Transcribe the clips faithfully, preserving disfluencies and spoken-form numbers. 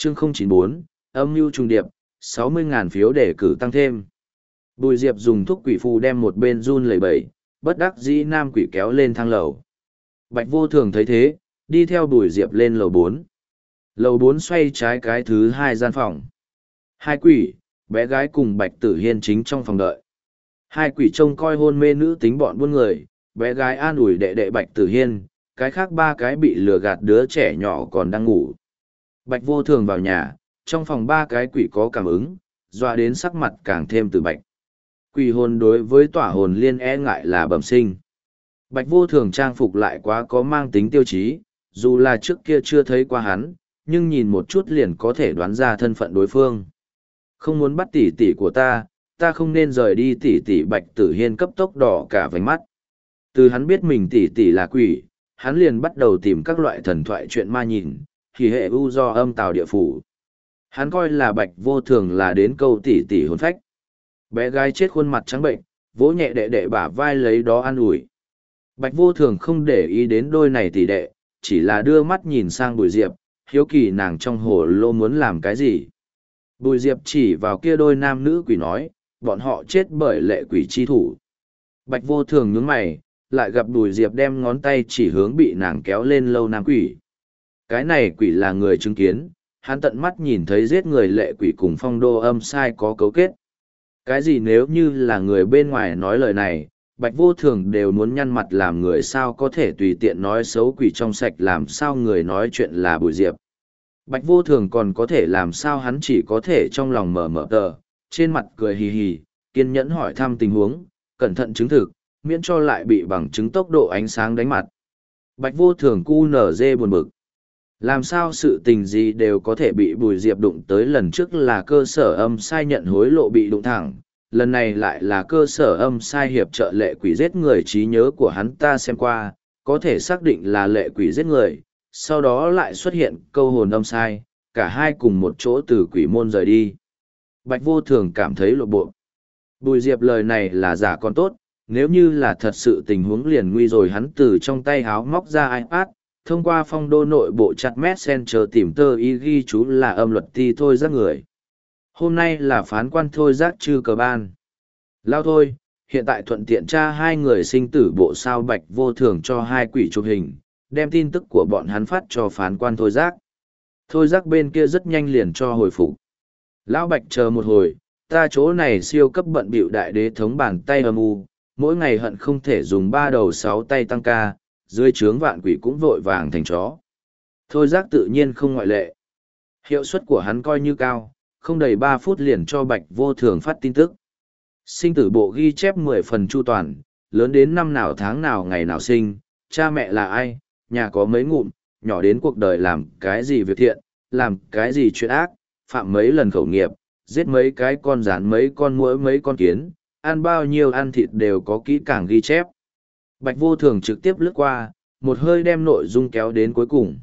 chương không chín bốn, âm mưu trùng điệp, sáu mươi ngàn phiếu để cử tăng thêm. Bùi Diệp dùng thuốc quỷ phù đem một bên run lẩy bẩy, bất đắc dĩ nam quỷ kéo lên thang lầu. Bạch Vô Thường thấy thế, đi theo Bùi Diệp lên lầu bốn. Lầu bốn xoay trái cái thứ hai gian phòng. Hai quỷ, bé gái cùng Bạch Tử Hiên chính trong phòng đợi. Hai quỷ trông coi hôn mê nữ tính bọn buôn người, bé gái an ủi đệ đệ Bạch Tử Hiên, cái khác ba cái bị lừa gạt đứa trẻ nhỏ còn đang ngủ. Bạch Vô Thường vào nhà, trong phòng ba cái quỷ có cảm ứng, dọa đến sắc mặt càng thêm từ bạch. Quỷ hồn đối với tỏa hồn liên e ngại là bẩm sinh. Bạch Vô Thường trang phục lại quá có mang tính tiêu chí, dù là trước kia chưa thấy qua hắn, nhưng nhìn một chút liền có thể đoán ra thân phận đối phương. Không muốn bắt tỷ tỷ của ta, ta không nên rời đi. Tỷ tỷ Bạch Tử Hiên cấp tốc đỏ cả vành mắt. Từ hắn biết mình tỷ tỷ là quỷ, hắn liền bắt đầu tìm các loại thần thoại chuyện ma nhìn, thì hệ u do âm tào địa phủ. Hắn coi là Bạch Vô Thường là đến câu tỷ tỷ hồn phách. Bé gái chết khuôn mặt trắng bệnh, vỗ nhẹ đệ đệ bả vai lấy đó an ủi. Bạch Vô Thường không để ý đến đôi này tỷ đệ, chỉ là đưa mắt nhìn sang Bùi Diệp, hiếu kỳ nàng trong hồ lô muốn làm cái gì. Bùi Diệp chỉ vào kia đôi nam nữ quỷ nói, bọn họ chết bởi lệ quỷ chi thủ. Bạch Vô Thường nhướng mày, lại gặp Bùi Diệp đem ngón tay chỉ hướng bị nàng kéo lên lâu nam quỷ. Cái này quỷ là người chứng kiến, hắn tận mắt nhìn thấy giết người lệ quỷ cùng phong đô âm sai có cấu kết. Cái gì nếu như là người bên ngoài nói lời này, Bạch Vô Thường đều muốn nhăn mặt làm người sao có thể tùy tiện nói xấu quỷ trong sạch, làm sao người nói chuyện là Bùi Diệp. Bạch Vô Thường còn có thể làm sao, hắn chỉ có thể trong lòng mở mở tờ, trên mặt cười hì hì, kiên nhẫn hỏi thăm tình huống, cẩn thận chứng thực, miễn cho lại bị bằng chứng tốc độ ánh sáng đánh mặt. Bạch Vô Thường cu nở dê buồn bực. Làm sao sự tình gì đều có thể bị Bùi Diệp đụng tới, lần trước là cơ sở âm sai nhận hối lộ bị đụng thẳng, lần này lại là cơ sở âm sai hiệp trợ lệ quỷ giết người. Trí nhớ của hắn ta xem qua, có thể xác định là lệ quỷ giết người, sau đó lại xuất hiện câu hồn âm sai, cả hai cùng một chỗ từ quỷ môn rời đi. Bạch Vô Thường cảm thấy lộ bộ. Bùi Diệp lời này là giả còn tốt, nếu như là thật sự tình huống liền nguy rồi. Hắn từ trong tay háo móc ra iPad, thông qua phong đô nội bộ chặt Messenger tìm tơ y ghi chú là âm luật ti thôi giác người. Hôm nay là phán quan thôi giác chư cờ ban. Lao thôi, hiện tại thuận tiện tra hai người sinh tử bộ sao. Bạch Vô Thường cho hai quỷ chụp hình, đem tin tức của bọn hắn phát cho phán quan thôi giác. Thôi giác bên kia rất nhanh liền cho hồi phục. Lão Bạch chờ một hồi, ta chỗ này siêu cấp bận bịu đại đế thống bàn tay âm u, mỗi ngày hận không thể dùng ba đầu sáu tay tăng ca, dưới trướng vạn quỷ cũng vội vàng thành chó. Thôi giác tự nhiên không ngoại lệ. Hiệu suất của hắn coi như cao, không đầy ba phút liền cho Bạch Vô Thường phát tin tức. Sinh tử bộ ghi chép mười phần chu toàn, lớn đến năm nào tháng nào ngày nào sinh, cha mẹ là ai, nhà có mấy ngụm, nhỏ đến cuộc đời làm cái gì việc thiện, làm cái gì chuyện ác, phạm mấy lần khẩu nghiệp, giết mấy cái con rán mấy con muỗi mấy con kiến, ăn bao nhiêu ăn thịt đều có kỹ càng ghi chép. Bạch Vô Thường trực tiếp lướt qua, một hơi đem nội dung kéo đến cuối cùng.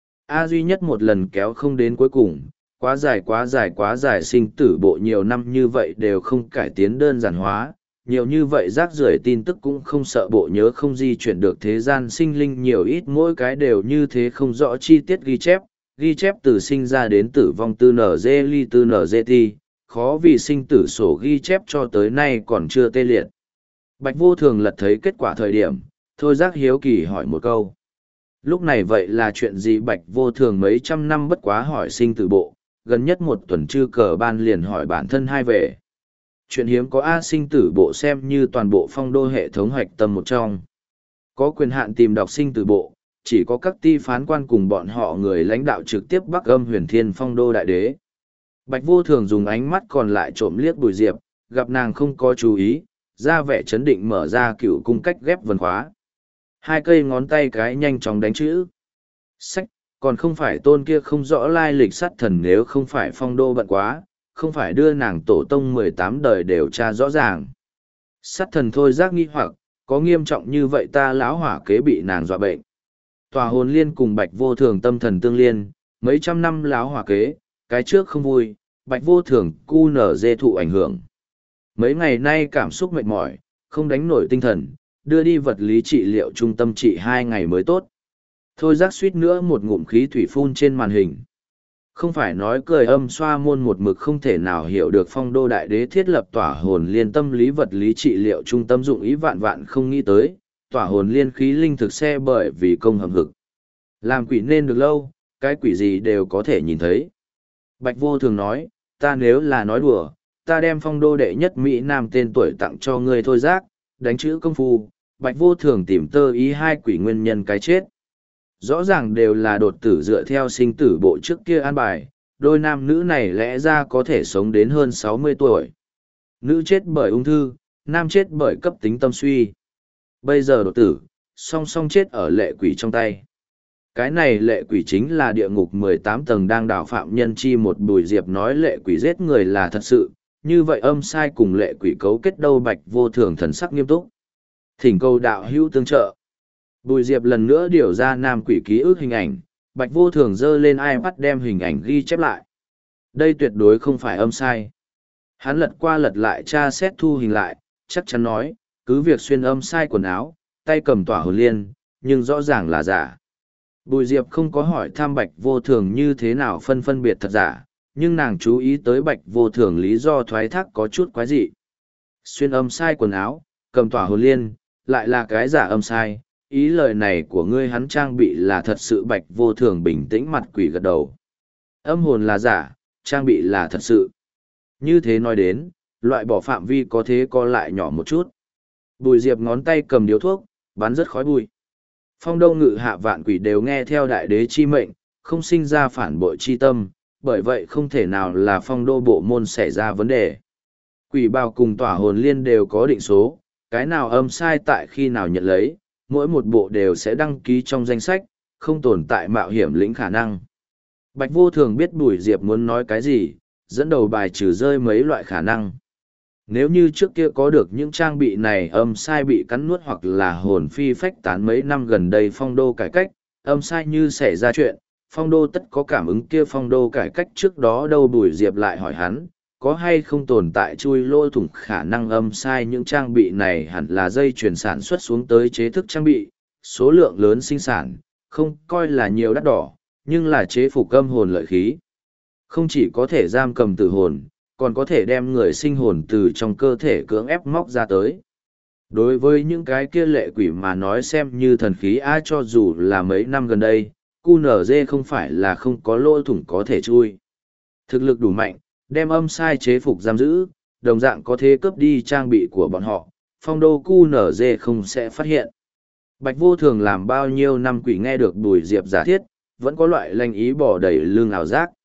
A duy nhất một lần kéo không đến cuối cùng, quá dài quá dài quá dài. Sinh tử bộ nhiều năm như vậy đều không cải tiến đơn giản hóa, nhiều như vậy rác rưởi tin tức cũng không sợ bộ nhớ không di chuyển được. Thế gian sinh linh nhiều ít mỗi cái đều như thế, không rõ chi tiết ghi chép, ghi chép từ sinh ra đến tử vong từ nở dê ly từ nở dê ti, khó vì sinh tử sổ ghi chép cho tới nay còn chưa tê liệt. Bạch Vô Thường lật thấy kết quả thời điểm, thôi giác hiếu kỳ hỏi một câu. Lúc này vậy là chuyện gì? Bạch Vô Thường mấy trăm năm bất quá hỏi sinh tử bộ, gần nhất một tuần chư cờ ban liền hỏi bản thân hai về. Chuyện hiếm có A. Sinh tử bộ xem như toàn bộ phong đô hệ thống hoạch tâm một trong. Có quyền hạn tìm đọc sinh tử bộ, chỉ có các ti phán quan cùng bọn họ người lãnh đạo trực tiếp Bắc Âm Huyền Thiên phong đô đại đế. Bạch Vô Thường dùng ánh mắt còn lại trộm liếc Bùi Diệp, gặp nàng không có chú ý, ra vẻ chấn định mở ra cựu cung cách ghép vần khóa. Hai cây ngón tay cái nhanh chóng đánh chữ. Sách, còn không phải tôn kia không rõ lai lịch sát thần, nếu không phải phong đô bận quá, không phải đưa nàng tổ tông mười tám đời đều tra rõ ràng. Sát thần thôi giác nghi hoặc, có nghiêm trọng như vậy ta lão hỏa kế bị nàng dọa bệnh. Tòa hồn liên cùng Bạch Vô Thường tâm thần tương liên, mấy trăm năm lão hỏa kế, cái trước không vui, Bạch Vô Thường cu nở dê thụ ảnh hưởng. Mấy ngày nay cảm xúc mệt mỏi, không đánh nổi tinh thần, đưa đi vật lý trị liệu trung tâm trị hai ngày mới tốt. Thôi giác suýt nữa một ngụm khí thủy phun trên màn hình. Không phải nói cười âm xoa môn một mực không thể nào hiểu được phong đô đại đế thiết lập tỏa hồn liên tâm lý vật lý trị liệu trung tâm dụng ý vạn vạn không nghĩ tới, tỏa hồn liên khí linh thực xe bởi vì công hầm hực. Làm quỷ nên được lâu, cái quỷ gì đều có thể nhìn thấy. Bạch Vô Thường nói, ta nếu là nói đùa, ta đem phong đô đệ nhất Mỹ Nam tên tuổi tặng cho ngươi thôi giác, đánh chữ công phu, Bạch Vô Thường tìm tơ ý hai quỷ nguyên nhân cái chết. Rõ ràng đều là đột tử dựa theo sinh tử bộ trước kia an bài, đôi nam nữ này lẽ ra có thể sống đến hơn sáu mươi tuổi. Nữ chết bởi ung thư, nam chết bởi cấp tính tâm suy. Bây giờ đột tử, song song chết ở lệ quỷ trong tay. Cái này lệ quỷ chính là địa ngục mười tám tầng đang đào phạm nhân chi một Bùi Diệp nói lệ quỷ giết người là thật sự, như vậy âm sai cùng lệ quỷ cấu kết đâu. Bạch Vô Thường thần sắc nghiêm túc. Thỉnh cầu đạo hữu tương trợ. Bùi Diệp lần nữa điều ra nam quỷ ký ức hình ảnh, Bạch Vô Thường giơ lên iPad đem hình ảnh ghi chép lại. Đây tuyệt đối không phải âm sai. Hắn lật qua lật lại tra xét thu hình lại, chắc chắn nói, cứ việc xuyên âm sai quần áo, tay cầm tỏa hồn liên, nhưng rõ ràng là giả. Bùi Diệp không có hỏi thăm Bạch Vô Thường như thế nào phân phân biệt thật giả, nhưng nàng chú ý tới Bạch Vô Thường lý do thoái thác có chút quái dị. Xuyên âm sai quần áo, cầm tỏa hồn liên, lại là cái giả âm sai, ý lời này của ngươi hắn trang bị là thật sự. Bạch Vô Thường bình tĩnh mặt quỷ gật đầu. Âm hồn là giả, trang bị là thật sự. Như thế nói đến, loại bỏ phạm vi có thế co lại nhỏ một chút. Bùi Diệp ngón tay cầm điếu thuốc, bắn rất khói bụi. Phong Đô ngự hạ vạn quỷ đều nghe theo đại đế chi mệnh, không sinh ra phản bội chi tâm, bởi vậy không thể nào là Phong Đô bộ môn xảy ra vấn đề. Quỷ bào cùng tỏa hồn liên đều có định số, cái nào âm sai tại khi nào nhận lấy, mỗi một bộ đều sẽ đăng ký trong danh sách, không tồn tại mạo hiểm lĩnh khả năng. Bạch Vô Thường biết Bùi Diệp muốn nói cái gì, dẫn đầu bài trừ rơi mấy loại khả năng. Nếu như trước kia có được những trang bị này âm sai bị cắn nuốt hoặc là hồn phi phách tán mấy năm gần đây Phong Đô cải cách, âm sai như xảy ra chuyện, Phong Đô tất có cảm ứng kia Phong Đô cải cách trước đó đâu. Bùi Diệp lại hỏi hắn, có hay không tồn tại chui lỗ thủng khả năng âm sai những trang bị này hẳn là dây chuyển sản xuất xuống tới chế thức trang bị, số lượng lớn sinh sản, không coi là nhiều đắt đỏ, nhưng là chế phục âm hồn lợi khí. Không chỉ có thể giam cầm tử hồn, còn có thể đem người sinh hồn từ trong cơ thể cưỡng ép móc ra tới. Đối với những cái kia lệ quỷ mà nói xem như thần khí ai cho dù là mấy năm gần đây, cu nở dê không phải là không có lỗ thủng có thể chui. Thực lực đủ mạnh, đem âm sai chế phục giam giữ, đồng dạng có thể cướp đi trang bị của bọn họ, Phong Đô cu nở dê không sẽ phát hiện. Bạch Vô Thường làm bao nhiêu năm quỷ nghe được Bùi Diệp giả thiết, vẫn có loại lanh ý bỏ đầy lưng ảo giác.